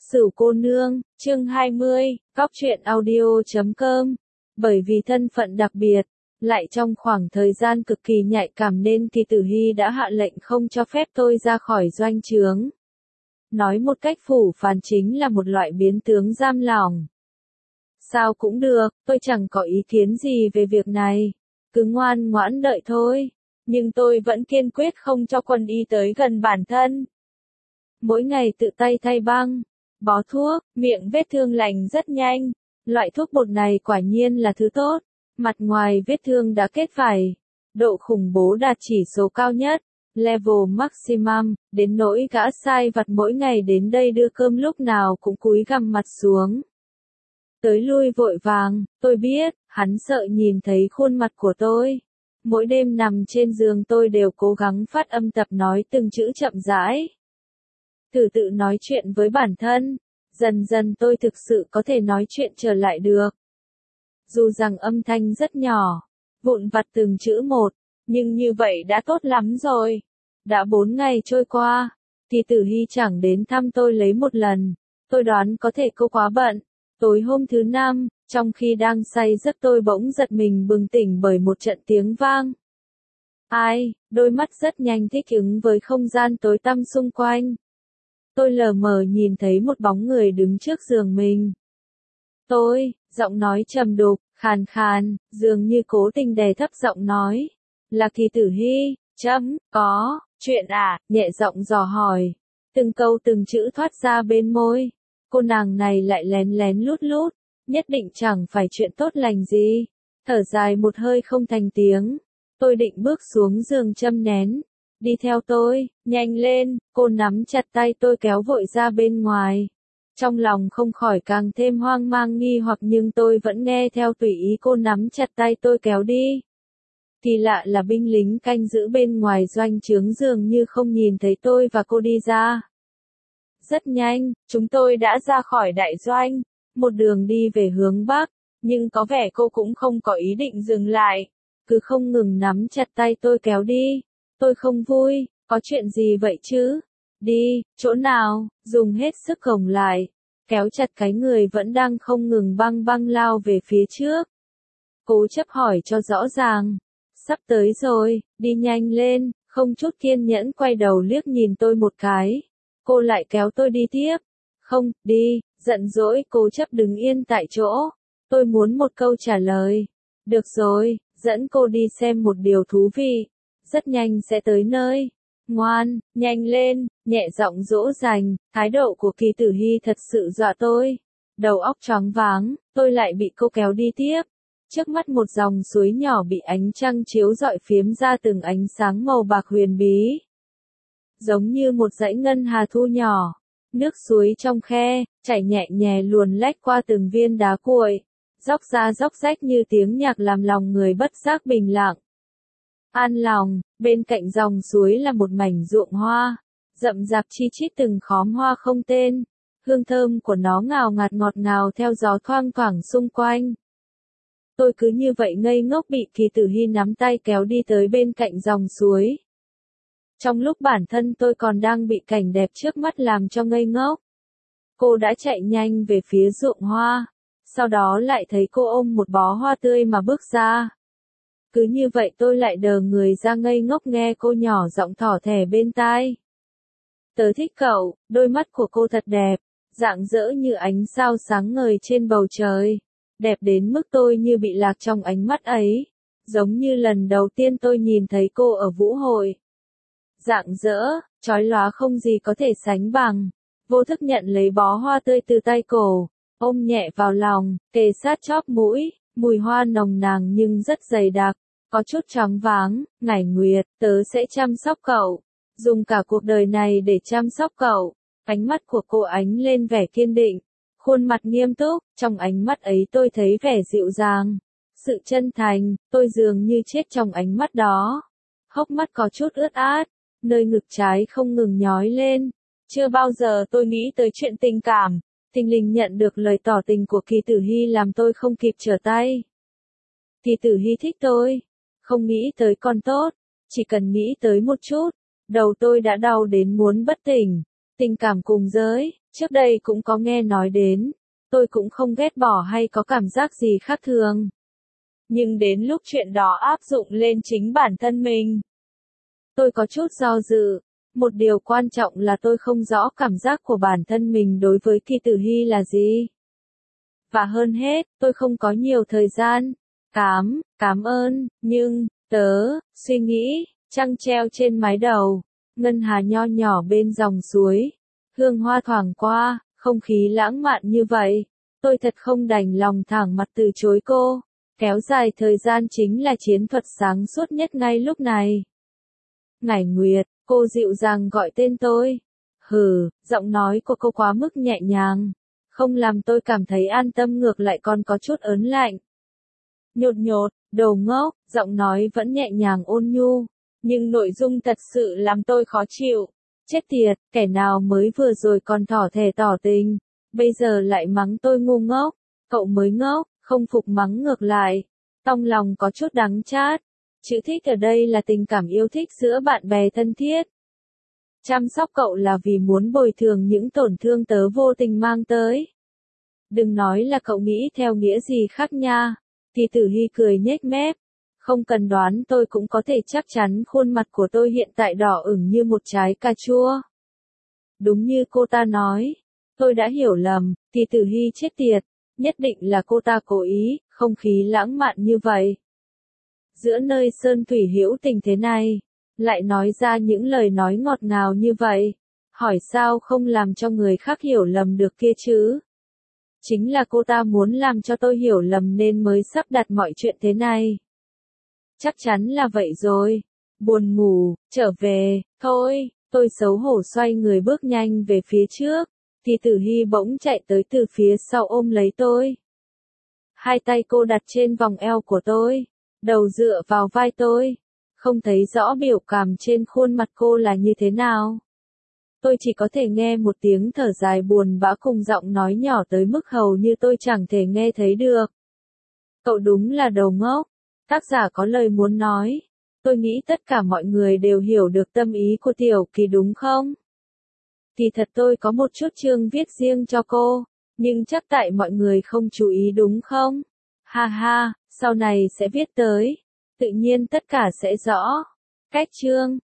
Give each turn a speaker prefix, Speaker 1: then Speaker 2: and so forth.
Speaker 1: Sửu cô nương, chương 20, Cóc truyện audio.com. Bởi vì thân phận đặc biệt, lại trong khoảng thời gian cực kỳ nhạy cảm nên Kỳ Tử Hy đã hạ lệnh không cho phép tôi ra khỏi doanh trướng. Nói một cách phủ phàng chính là một loại biến tướng giam lỏng. Sao cũng được, tôi chẳng có ý kiến gì về việc này. Cứ ngoan ngoãn đợi thôi. Nhưng tôi vẫn kiên quyết không cho quân y tới gần bản thân. Mỗi ngày tự tay thay băng, bó thuốc, miệng vết thương lành rất nhanh. Loại thuốc bột này quả nhiên là thứ tốt. Mặt ngoài vết thương đã kết vảy. Độ khủng bố đạt chỉ số cao nhất, level maximum, đến nỗi gã sai vặt mỗi ngày đến đây đưa cơm lúc nào cũng cúi gằm mặt xuống. Tới lui vội vàng, tôi biết, hắn sợ nhìn thấy khuôn mặt của tôi. Mỗi đêm nằm trên giường tôi đều cố gắng phát âm tập nói từng chữ chậm rãi. Thử tự nói chuyện với bản thân, dần dần tôi thực sự có thể nói chuyện trở lại được. Dù rằng âm thanh rất nhỏ, vụn vặt từng chữ một, nhưng như vậy đã tốt lắm rồi. Đã 4 ngày trôi qua, Kỳ Tử Hy chẳng đến thăm tôi lấy một lần, tôi đoán có thể cô quá bận. Tối hôm thứ 5, trong khi đang say giấc tôi bỗng giật mình bừng tỉnh bởi một trận tiếng vang. Ai, đôi mắt rất nhanh thích ứng với không gian tối tăm xung quanh. Tôi lờ mờ nhìn thấy một bóng người đứng trước giường mình. Giọng nói trầm đục, khàn khàn, dường như cố tình đè thấp giọng nói. Là Kỳ Tử Hy, có, chuyện à, nhẹ giọng dò hỏi. Từng câu từng chữ thoát ra bên môi. Cô nàng này lại lén lén lút lút, nhất định chẳng phải chuyện tốt lành gì. Thở dài một hơi không thành tiếng. Tôi định bước xuống giường châm nén. Đi theo tôi, nhanh lên, cô nắm chặt tay tôi kéo vội ra bên ngoài. Trong lòng không khỏi càng thêm hoang mang nghi hoặc nhưng tôi vẫn nghe theo tùy ý cô nắm chặt tay tôi kéo đi. Kỳ lạ là binh lính canh giữ bên ngoài doanh trướng dường như không nhìn thấy tôi và cô đi ra. Rất nhanh, chúng tôi đã ra khỏi đại doanh, một đường đi về hướng Bắc, nhưng có vẻ cô cũng không có ý định dừng lại, cứ không ngừng nắm chặt tay tôi kéo đi. Tôi không vui, có chuyện gì vậy chứ? Đi, chỗ nào, dùng hết sức gồng lại, kéo chặt cái người vẫn đang không ngừng băng lao về phía trước. Cố chấp hỏi cho rõ ràng. Sắp tới rồi, đi nhanh lên, không chút kiên nhẫn quay đầu liếc nhìn tôi một cái. Cô lại kéo tôi đi tiếp. Không, đi, giận dỗi cố chấp đứng yên tại chỗ. Tôi muốn một câu trả lời. Được rồi, dẫn cô đi xem một điều thú vị. Rất nhanh sẽ tới nơi. Ngoan, nhanh lên, nhẹ giọng dỗ dành, thái độ của Kỳ Tử Hy thật sự dọa tôi. Đầu óc choáng váng, tôi lại bị cô kéo đi tiếp. Trước mắt một dòng suối nhỏ bị ánh trăng chiếu rọi phiếm ra từng ánh sáng màu bạc huyền bí. Giống như một dãy ngân hà thu nhỏ. Nước suối trong khe, chảy nhẹ nhẹ luồn lách qua từng viên đá cuội. Róc ra róc rách như tiếng nhạc làm lòng người bất giác bình lặng. An lòng, bên cạnh dòng suối là một mảnh ruộng hoa, rậm rạp chi chít từng khóm hoa không tên, hương thơm của nó ngào ngạt ngọt ngào theo gió thoang thoảng xung quanh. Tôi cứ như vậy ngây ngốc bị Kỳ Tử Hy nắm tay kéo đi tới bên cạnh dòng suối. Trong lúc bản thân tôi còn đang bị cảnh đẹp trước mắt làm cho ngây ngốc. Cô đã chạy nhanh về phía ruộng hoa, sau đó lại thấy cô ôm một bó hoa tươi mà bước ra. Cứ như vậy tôi lại đờ người ra ngây ngốc nghe cô nhỏ giọng thỏ thẻ bên tai. Tớ thích cậu, đôi mắt của cô thật đẹp, rạng rỡ như ánh sao sáng ngời trên bầu trời. Đẹp đến mức tôi như bị lạc trong ánh mắt ấy, giống như lần đầu tiên tôi nhìn thấy cô ở vũ hội. Rạng rỡ, chói lóa không gì có thể sánh bằng. Vô thức nhận lấy bó hoa tươi từ tay cổ, ôm nhẹ vào lòng, kề sát chóp mũi. Mùi hoa nồng nàn nhưng rất dày đặc, có chút choáng váng. Ngải Nguyệt, tớ sẽ chăm sóc cậu, dùng cả cuộc đời này để chăm sóc cậu. Ánh mắt của cô ánh lên vẻ kiên định, khuôn mặt nghiêm túc, trong ánh mắt ấy tôi thấy vẻ dịu dàng, sự chân thành, tôi dường như chết trong ánh mắt đó. Hốc mắt có chút ướt át, nơi ngực trái không ngừng nhói lên. Chưa bao giờ tôi nghĩ tới chuyện tình cảm. Thình lình nhận được lời tỏ tình của Kỳ Tử Hy làm tôi không kịp trở tay. Kỳ Tử Hy thích tôi. Không nghĩ tới còn tốt. Chỉ cần nghĩ tới một chút, đầu tôi đã đau đến muốn bất tỉnh. Tình cảm cùng giới, Trước đây cũng có nghe nói đến, tôi cũng không ghét bỏ hay có cảm giác gì khác thường. Nhưng đến lúc chuyện đó áp dụng lên chính bản thân mình, tôi có chút do dự. Một điều quan trọng là tôi không rõ cảm giác của bản thân mình đối với Kỳ Tử Hy là gì. Và hơn hết, tôi không có nhiều thời gian. Cảm ơn, nhưng, suy nghĩ, trăng treo trên mái đầu, ngân hà nho nhỏ bên dòng suối, hương hoa thoảng qua, không khí lãng mạn như vậy. Tôi thật không đành lòng thẳng mặt từ chối cô. Kéo dài thời gian chính là chiến thuật sáng suốt nhất ngay lúc này. Ngải Nguyệt, cô dịu dàng gọi tên tôi. Giọng nói của cô quá mức nhẹ nhàng, không làm tôi cảm thấy an tâm, ngược lại còn có chút ớn lạnh. Nhột, đồ ngốc, giọng nói vẫn nhẹ nhàng ôn nhu, nhưng nội dung thật sự làm tôi khó chịu. Chết tiệt, kẻ nào mới vừa rồi còn thỏ thẻ tỏ tình, bây giờ lại mắng tôi ngu ngốc. Cậu mới ngốc, không phục mắng ngược lại. Trong lòng có chút đắng chát. Chữ thích ở đây là tình cảm yêu thích giữa bạn bè thân thiết. Chăm sóc cậu là vì muốn bồi thường những tổn thương tớ vô tình mang tới. Đừng nói là cậu nghĩ theo nghĩa gì khác nha. Kỳ Tử Hy cười nhếch mép. Không cần đoán tôi cũng có thể chắc chắn khuôn mặt của tôi hiện tại đỏ ửng như một trái cà chua. Đúng như cô ta nói. Tôi đã hiểu lầm, Kỳ Tử Hy chết tiệt. Nhất định là cô ta cố ý, không khí lãng mạn như vậy. Giữa nơi sơn thủy hữu tình thế này, lại nói ra những lời nói ngọt ngào như vậy. Hỏi sao không làm cho người khác hiểu lầm được kia chứ? Chính là cô ta muốn làm cho tôi hiểu lầm nên mới sắp đặt mọi chuyện thế này. Chắc chắn là vậy rồi. Buồn ngủ, trở về, thôi, tôi xấu hổ xoay người bước nhanh về phía trước. Kỳ Tử Hy bỗng chạy tới từ phía sau ôm lấy tôi. Hai tay cô đặt trên vòng eo của tôi, đầu dựa vào vai tôi. Không thấy rõ biểu cảm trên khuôn mặt cô là như thế nào. Tôi chỉ có thể nghe một tiếng thở dài buồn bã cùng giọng nói nhỏ tới mức hầu như tôi chẳng thể nghe thấy được. Cậu đúng là đầu ngốc. Tác giả có lời muốn nói. Tôi nghĩ tất cả mọi người đều hiểu được tâm ý của Tiểu Kỳ đúng không? Thì thật tôi có một chút chương viết riêng cho cô, nhưng chắc tại mọi người không chú ý đúng không? Ha ha, sau này sẽ viết tới. Tự nhiên tất cả sẽ rõ. Cách chương